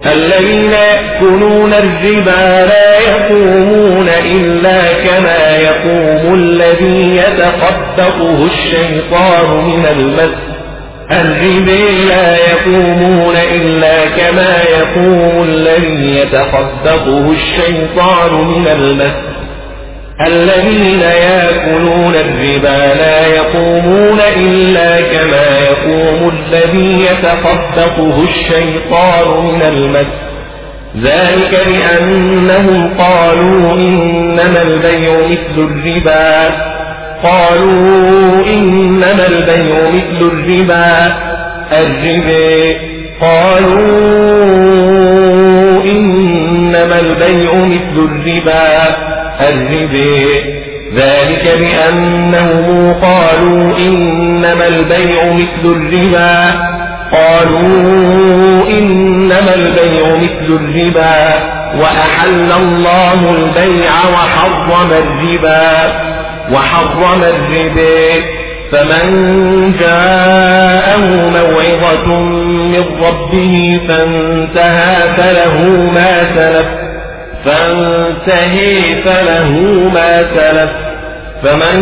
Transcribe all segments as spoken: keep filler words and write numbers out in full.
الذين يأكلون الربا لا يقومون إلا كما يقوم الذي يتخبطه الشيطان من المس الربا لا يقومون إلا كما يقوم الذي يتخبطه الشيطان من المس الذين يأكلون الربا لا يقومون إلا كما يقوم الذي يتخبطه الشيطان من المس ذلك بأنهم قالوا إنما البيع مثل الربا قالوا إنما البيع مثل الربا الربا قالوا إنما البيع مثل الربا الربا ذلك بأنهم قالوا إنما البيع مثل الربا قالوا إنما البيع مثل الربا وأحل الله البيع وحرم الربا وحرم الربا فمن جاءه موعظة من ربه فانتهى فله ما سلف فانتهي فله ما سلف فمن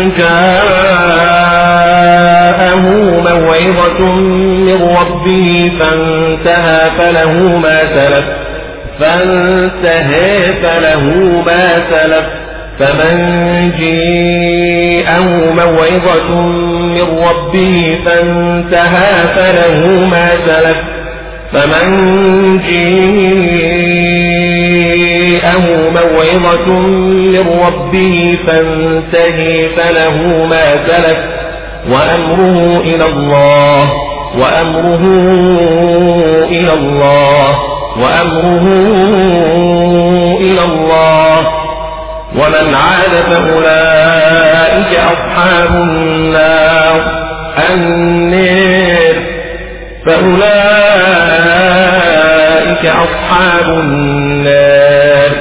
جاءه موعظة من ربه فانتهى فله ما سلف فانتهى فله ما سلف فمن جاءه موعظة من ربه فانتهى فله ما سلف فمن جاءه موعظة من ربه فانتهي فله ما سلف وأمره إلى الله وأمره إلى الله وأمره إلى الله ومن عاد فأولئك أصحاب النار النار فأولئك أصحاب النار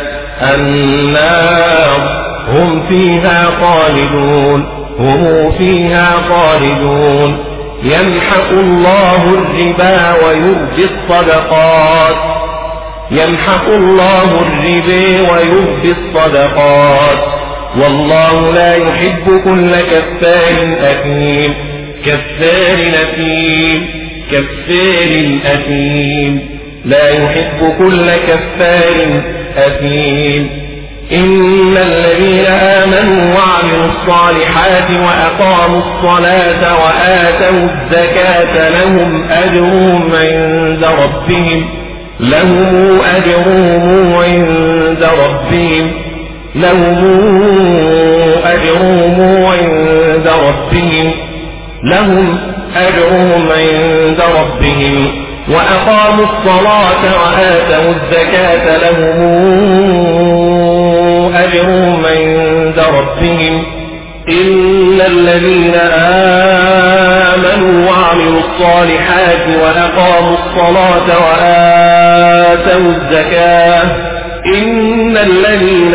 النار هم فيها خالدون هم فيها خالدون يمحق الله الربا ويربي الصدقات يمحق الله الربا ويربي الصدقات والله لا يحب كل كفار أثيم كفار أثيم كفار أثيم لا يحب كل كفار أثيم إن الذين آمنوا وعملوا الصالحات وأقاموا الصلاة وآتوا الزكاة لهم أجرهم عند ربهم لهم أجرهم عند ربهم لهم أجرهم عند ربهم لهم أجرهم عند ربهم وأقاموا الصلاة وآتوا الزكاة لهم أجرهم عند ربهم إن الذين آمنوا وعملوا الصالحات وأقاموا الصلاة وآتوا الزكاة إن الذين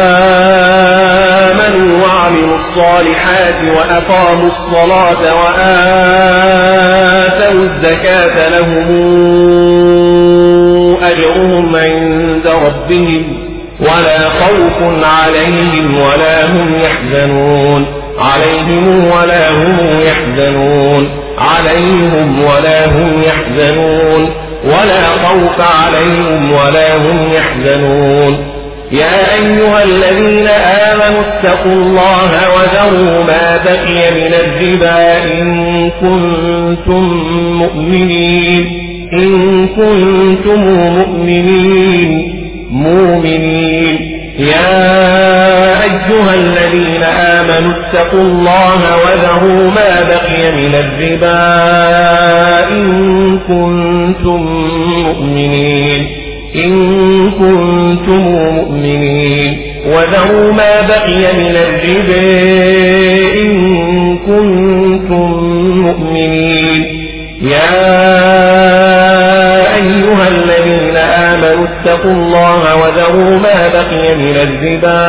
آمنوا وعملوا الصالحات وأقاموا الصلاة وآتوا الزكاة لهم أجرهم عند ربهم ولا خوف عليهم ولا هم يحزنون عليهم ولا هم يحزنون عليهم ولا هم يحزنون ولا خوف عليهم ولا هم يحزنون يا أيها الذين آمنوا اتقوا الله وذروا ما بقي من الربا إن كنتم مؤمنين إن كنتم مؤمنين مؤمنين يا أيها الذين آمنوا اتقوا الله وذروا ما بقي من الربا إن كنتم مؤمنين إن كنتم مؤمنين وذروا ما بقي من الربا إن كنتم مؤمنين يا أيها الذين آمنوا اتقوا الله وذروا ما بقي من الربا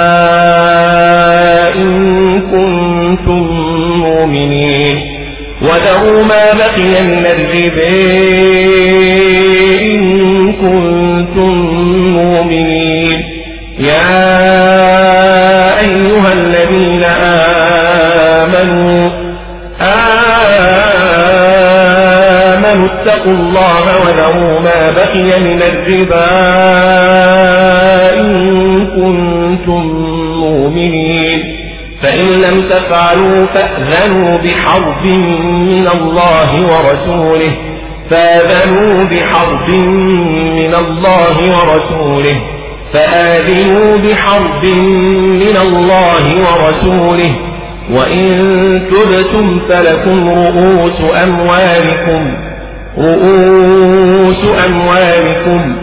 إن كنتم مؤمنين وذروا ما بقي من الربا إن كنتم بقي من الربا إن كنتم مؤمنين فإن لم تفعلوا فأذنوا بحرب من الله ورسوله فآذنوا بحرب من الله ورسوله فآذنوا بحرب من الله ورسوله وإن تبتم فلكم رؤوس أموالكم رؤوس أموالكم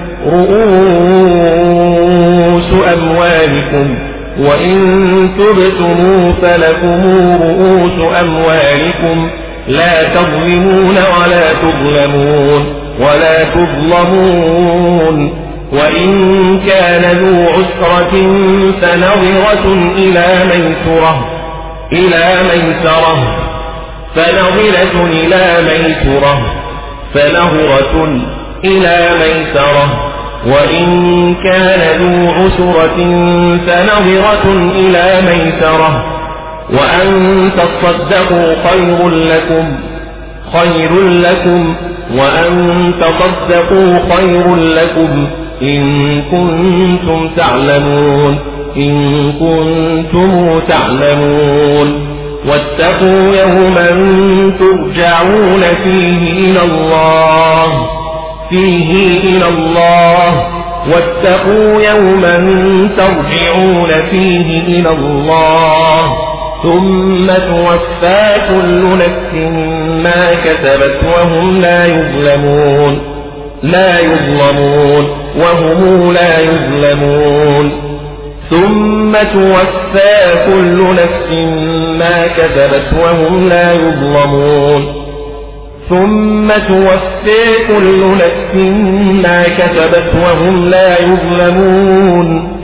رؤوس أموالكم وإن تبتموا فلكم رؤوس أموالكم لا تظلمون ولا تظلمون ولا تظلمون وإن كان ذو عسرة فنظرة إلى ميسرة إلى ميسرة فنظرة إلى ميسرة فنظرة إلى ميسرة وإن كان ذو عسرة فنظرة إلى ميسرة وأن تصدقوا خير لكم خير لكم وأن تصدقوا خير لكم إن كنتم تعلمون إن كنتم تعلمون واتقوا يوما ترجعون فيه إلى الله فيه إلى الله واتقوا يوما ترجعون فيه إلى الله ثم توفى كل نفس ما كسبت وهم لا يظلمون لا يظلمون وهم لا يظلمون ثم توفى كل نفس ما كسبت وهم لا يظلمون ثم توفى كل نفس ما كسبت وهم لا يظلمون